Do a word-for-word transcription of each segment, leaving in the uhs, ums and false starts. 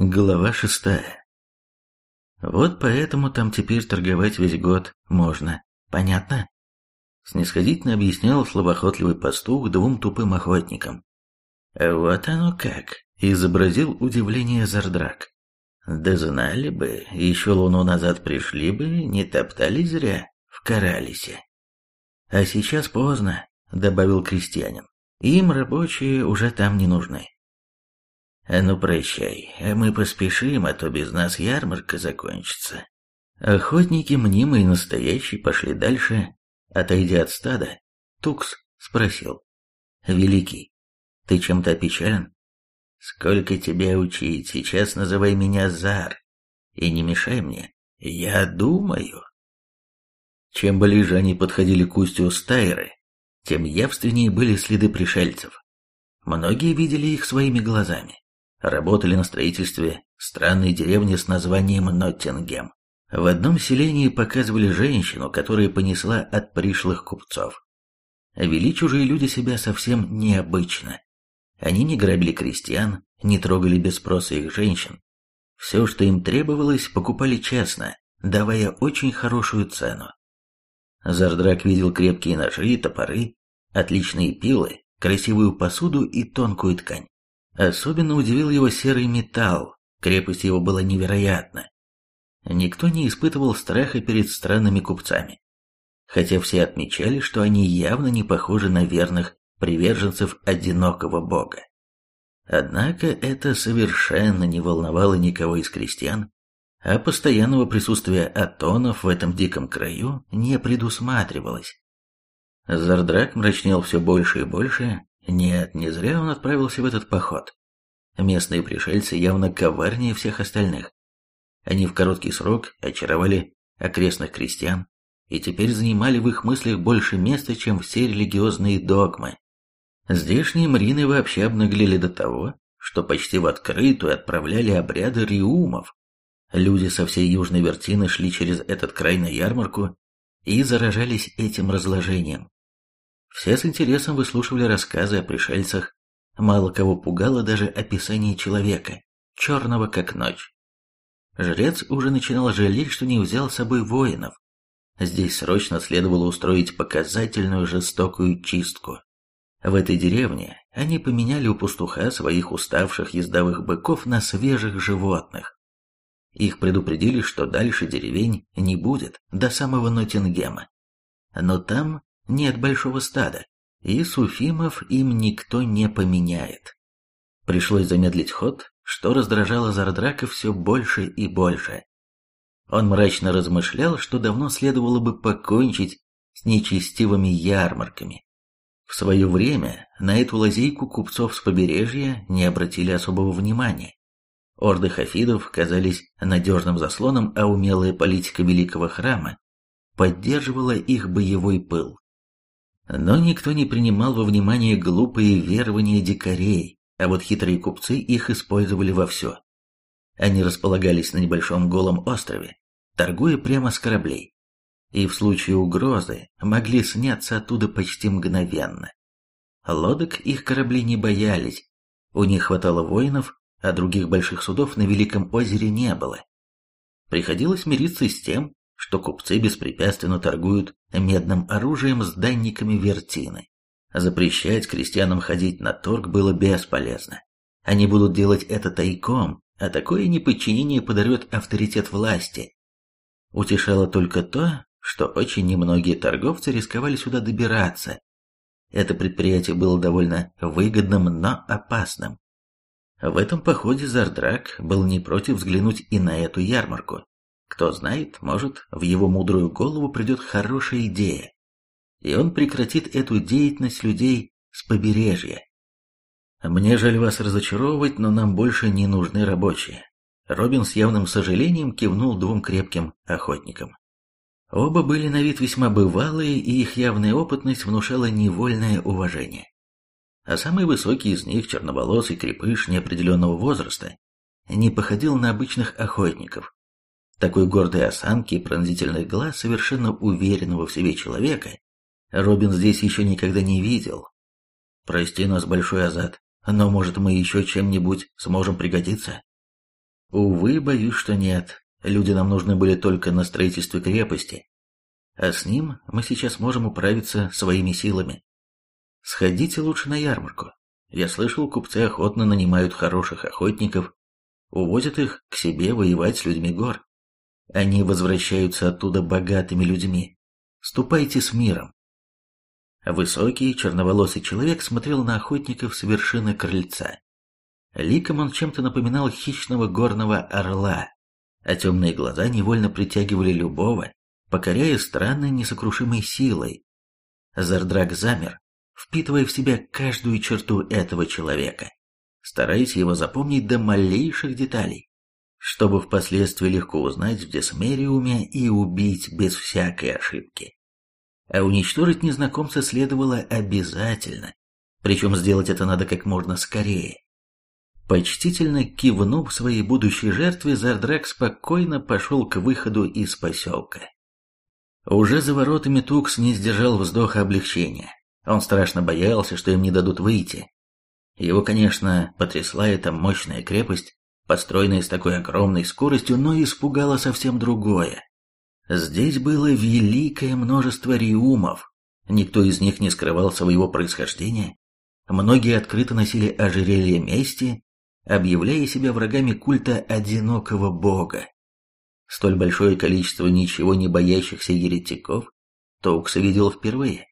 Глава шестая. Вот поэтому там теперь торговать весь год можно. Понятно? Снисходительно объяснял словоохотливый пастух двум тупым охотникам. Вот оно как, изобразил удивление Зардрак. Да знали бы, еще луну назад пришли бы, не топтали зря в Коралисе. А сейчас поздно, добавил крестьянин. Им рабочие уже там не нужны. «Ну, прощай, мы поспешим, а то без нас ярмарка закончится». Охотники, мнимые и настоящие, пошли дальше. Отойдя от стада, Тукс спросил. «Великий, ты чем-то опечален? Сколько тебя учить, сейчас называй меня Зар, и не мешай мне, я думаю». Чем ближе они подходили к устью Стайры, тем явственнее были следы пришельцев. Многие видели их своими глазами. Работали на строительстве странной деревни с названием Ноттингем. В одном селении показывали женщину, которая понесла от пришлых купцов. Вели чужие люди себя совсем необычно. Они не грабили крестьян, не трогали без спроса их женщин. Все, что им требовалось, покупали честно, давая очень хорошую цену. Зардрак видел крепкие ножи, топоры, отличные пилы, красивую посуду и тонкую ткань. Особенно удивил его серый металл, крепость его была невероятна. Никто не испытывал страха перед странными купцами, хотя все отмечали, что они явно не похожи на верных приверженцев одинокого бога. Однако это совершенно не волновало никого из крестьян, а постоянного присутствия атонов в этом диком краю не предусматривалось. Зардрак мрачнел все больше и больше. Нет, не зря он отправился в этот поход. Местные пришельцы явно коварнее всех остальных. Они в короткий срок очаровали окрестных крестьян и теперь занимали в их мыслях больше места, чем все религиозные догмы. Здешние мрины вообще обнаглели до того, что почти в открытую отправляли обряды риумов. Люди со всей Южной Вертины шли через этот край на ярмарку и заражались этим разложением. Все с интересом выслушивали рассказы о пришельцах. Мало кого пугало даже описание человека, черного как ночь. Жрец уже начинал жалеть, что не взял с собой воинов. Здесь срочно следовало устроить показательную жестокую чистку. В этой деревне они поменяли у пастуха своих уставших ездовых быков на свежих животных. Их предупредили, что дальше деревень не будет, до самого Ноттингема. Но там нет большого стада, и суфимов им никто не поменяет. Пришлось замедлить ход, что раздражало Зардрака все больше и больше. Он мрачно размышлял, что давно следовало бы покончить с нечестивыми ярмарками. В свое время на эту лазейку купцов с побережья не обратили особого внимания. Орды хафидов казались надежным заслоном, а умелая политика великого храма поддерживала их боевой пыл. Но никто не принимал во внимание глупые верования дикарей, а вот хитрые купцы их использовали вовсю. Они располагались на небольшом голом острове, торгуя прямо с кораблей, и в случае угрозы могли сняться оттуда почти мгновенно. Лодок их корабли не боялись, у них хватало воинов, а других больших судов на Великом озере не было. Приходилось мириться с тем, что купцы беспрепятственно торгуют медным оружием с данниками Вертины. Запрещать крестьянам ходить на торг было бесполезно. Они будут делать это тайком, а такое неподчинение подорвет авторитет власти. Утешало только то, что очень немногие торговцы рисковали сюда добираться. Это предприятие было довольно выгодным, но опасным. В этом походе Зардрак был не против взглянуть и на эту ярмарку. Кто знает, может, в его мудрую голову придет хорошая идея, и он прекратит эту деятельность людей с побережья. «Мне жаль вас разочаровывать, но нам больше не нужны рабочие». Робин с явным сожалением кивнул двум крепким охотникам. Оба были на вид весьма бывалые, и их явная опытность внушала невольное уважение. А самый высокий из них, черноволосый крепыш неопределенного возраста, не походил на обычных охотников. Такой гордой осанки и пронзительных глаз совершенно уверенного в себе человека Робин здесь еще никогда не видел. «Прости нас, Большой Азат, но, может, мы еще чем-нибудь сможем пригодиться?» Увы, боюсь, что нет. Люди нам нужны были только на строительстве крепости. А с ним мы сейчас можем управиться своими силами. Сходите лучше на ярмарку. Я слышал, купцы охотно нанимают хороших охотников, увозят их к себе воевать с людьми гор. Они возвращаются оттуда богатыми людьми. Ступайте с миром. Высокий, черноволосый человек смотрел на охотников с вершины крыльца. Ликом он чем-то напоминал хищного горного орла, а темные глаза невольно притягивали любого, покоряя странной несокрушимой силой. Зардрак замер, впитывая в себя каждую черту этого человека, стараясь его запомнить до малейших деталей, чтобы впоследствии легко узнать в Десмериуме и убить без всякой ошибки. А уничтожить незнакомца следовало обязательно, причем сделать это надо как можно скорее. Почтительно кивнув своей будущей жертве, Зардрак спокойно пошел к выходу из поселка. Уже за воротами Тукс не сдержал вздоха облегчения. Он страшно боялся, что им не дадут выйти. Его, конечно, потрясла эта мощная крепость, построенная с такой огромной скоростью, но испугало совсем другое. Здесь было великое множество риумов, никто из них не скрывал своего происхождения. Многие открыто носили ожерелье мести, объявляя себя врагами культа одинокого бога. Столь большое количество ничего не боящихся еретиков Тукс видел впервые.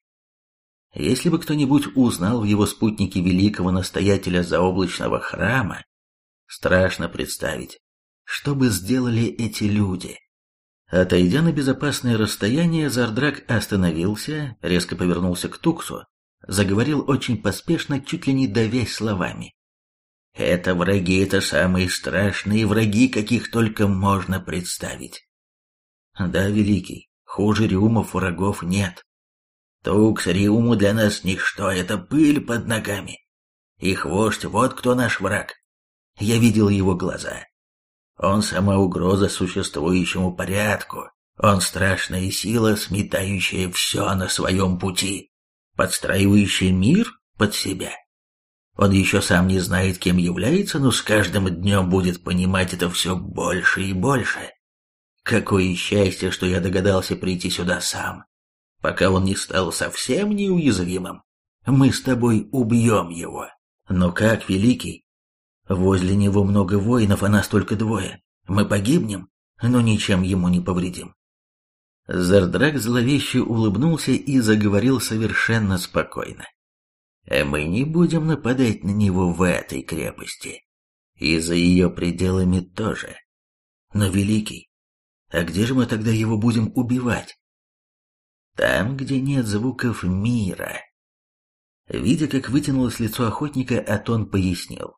Если бы кто-нибудь узнал в его спутнике великого настоятеля заоблачного храма, страшно представить, что бы сделали эти люди. Отойдя на безопасное расстояние, Зардрак остановился, резко повернулся к Туксу, заговорил очень поспешно, чуть ли не давясь словами. «Это враги, это самые страшные враги, каких только можно представить». «Да, великий, хуже риумов врагов нет. Тукс, риуму для нас ничто, это пыль под ногами. Их вождь, вот кто наш враг. Я видел его глаза. Он сама угроза существующему порядку. Он страшная сила, сметающая все на своем пути, подстраивающая мир под себя. Он еще сам не знает, кем является, но с каждым днем будет понимать это все больше и больше. Какое счастье, что я догадался прийти сюда сам, пока он не стал совсем неуязвимым. Мы с тобой убьем его. Но как, великий? Возле него много воинов, а нас только двое. Мы погибнем, но ничем ему не повредим. Зардрак зловеще улыбнулся и заговорил совершенно спокойно. Мы не будем нападать на него в этой крепости. И за ее пределами тоже. Но, великий, а где же мы тогда его будем убивать? Там, где нет звуков мира. Видя, как вытянулось лицо охотника, Атон пояснил.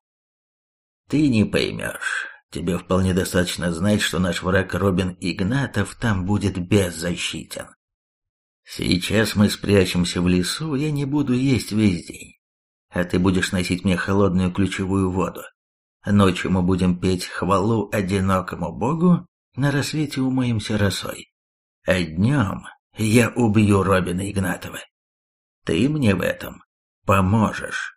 Ты не поймешь. Тебе вполне достаточно знать, что наш враг Робин Игнатов там будет беззащитен. Сейчас мы спрячемся в лесу, я не буду есть весь день. А ты будешь носить мне холодную ключевую воду. Ночью мы будем петь хвалу одинокому богу, на рассвете умоемся росой. А днем я убью Робина Игнатова. Ты мне в этом поможешь.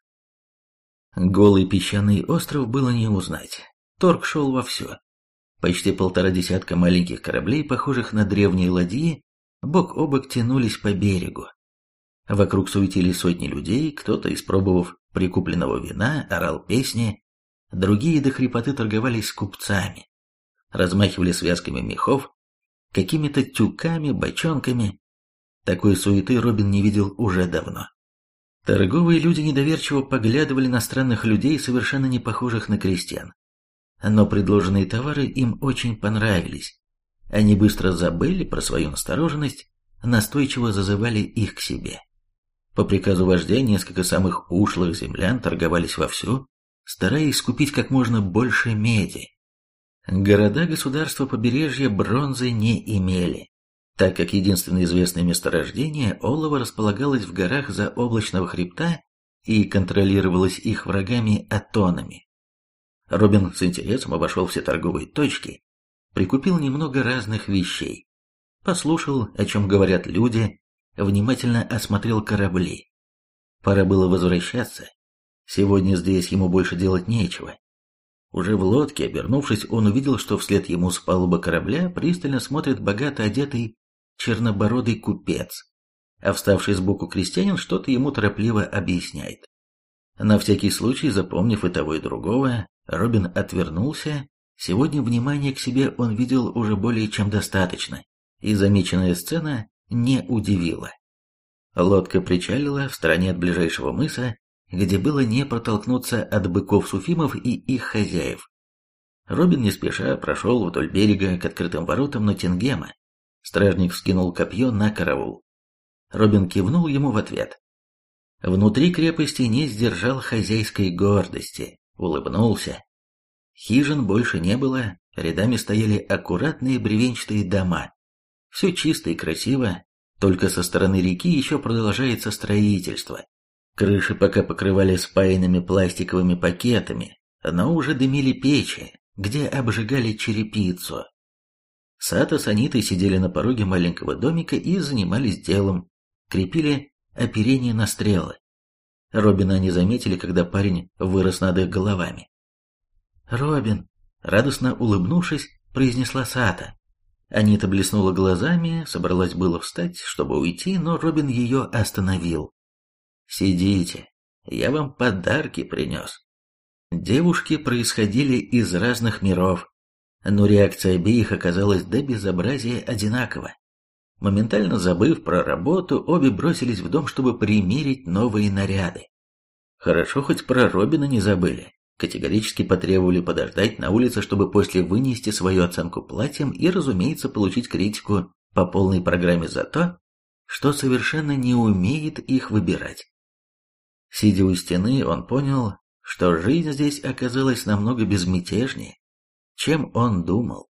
Голый песчаный остров было не узнать. Торг шел вовсю. Почти полтора десятка маленьких кораблей, похожих на древние ладьи, бок о бок тянулись по берегу. Вокруг суетились сотни людей, кто-то, испробовав прикупленного вина, орал песни, другие до хрипоты торговались с купцами, размахивали связками мехов, какими-то тюками, бочонками. Такой суеты Робин не видел уже давно. Торговые люди недоверчиво поглядывали на странных людей, совершенно не похожих на крестьян. Но предложенные товары им очень понравились. Они быстро забыли про свою настороженность, настойчиво зазывали их к себе. По приказу вождя несколько самых ушлых землян торговались вовсю, стараясь скупить как можно больше меди. Города-государства побережья бронзы не имели, так как единственное известное месторождение олова располагалось в горах заоблачного хребта и контролировалось их врагами-атонами. Робин с интересом обошел все торговые точки, прикупил немного разных вещей, послушал, о чем говорят люди, внимательно осмотрел корабли. Пора было возвращаться. Сегодня здесь ему больше делать нечего. Уже в лодке, обернувшись, он увидел, что вслед ему с палубы корабля пристально смотрит богато одетый чернобородый купец, а вставший сбоку крестьянин что-то ему торопливо объясняет. На всякий случай, запомнив и того, и другого, Робин отвернулся. Сегодня внимания к себе он видел уже более чем достаточно, и замеченная сцена не удивила. Лодка причалила в стороне от ближайшего мыса, где было не протолкнуться от быков-суфимов и их хозяев. Робин не спеша прошел вдоль берега к открытым воротам Ноттингема. Стражник вскинул копье на караул. Робин кивнул ему в ответ. Внутри крепости не сдержал хозяйской гордости, улыбнулся. Хижин больше не было, рядами стояли аккуратные бревенчатые дома. Все чисто и красиво, только со стороны реки еще продолжается строительство. Крыши пока покрывали спаянными пластиковыми пакетами, но уже дымили печи, где обжигали черепицу. Сато с Анитой сидели на пороге маленького домика и занимались делом, крепили оперение на стрелы. Робина они заметили, когда парень вырос над их головами. «Робин!» — радостно улыбнувшись, произнесла Сато. Анита блеснула глазами, собралась было встать, чтобы уйти, но Робин ее остановил. «Сидите, я вам подарки принес». Девушки происходили из разных миров, но реакция обеих оказалась до безобразия одинакова. Моментально забыв про работу, обе бросились в дом, чтобы примерить новые наряды. Хорошо, хоть про Робина не забыли. Категорически потребовали подождать на улице, чтобы после вынести свою оценку платьем и, разумеется, получить критику по полной программе за то, что совершенно не умеет их выбирать. Сидя у стены, он понял, что жизнь здесь оказалась намного безмятежнее, чем он думал.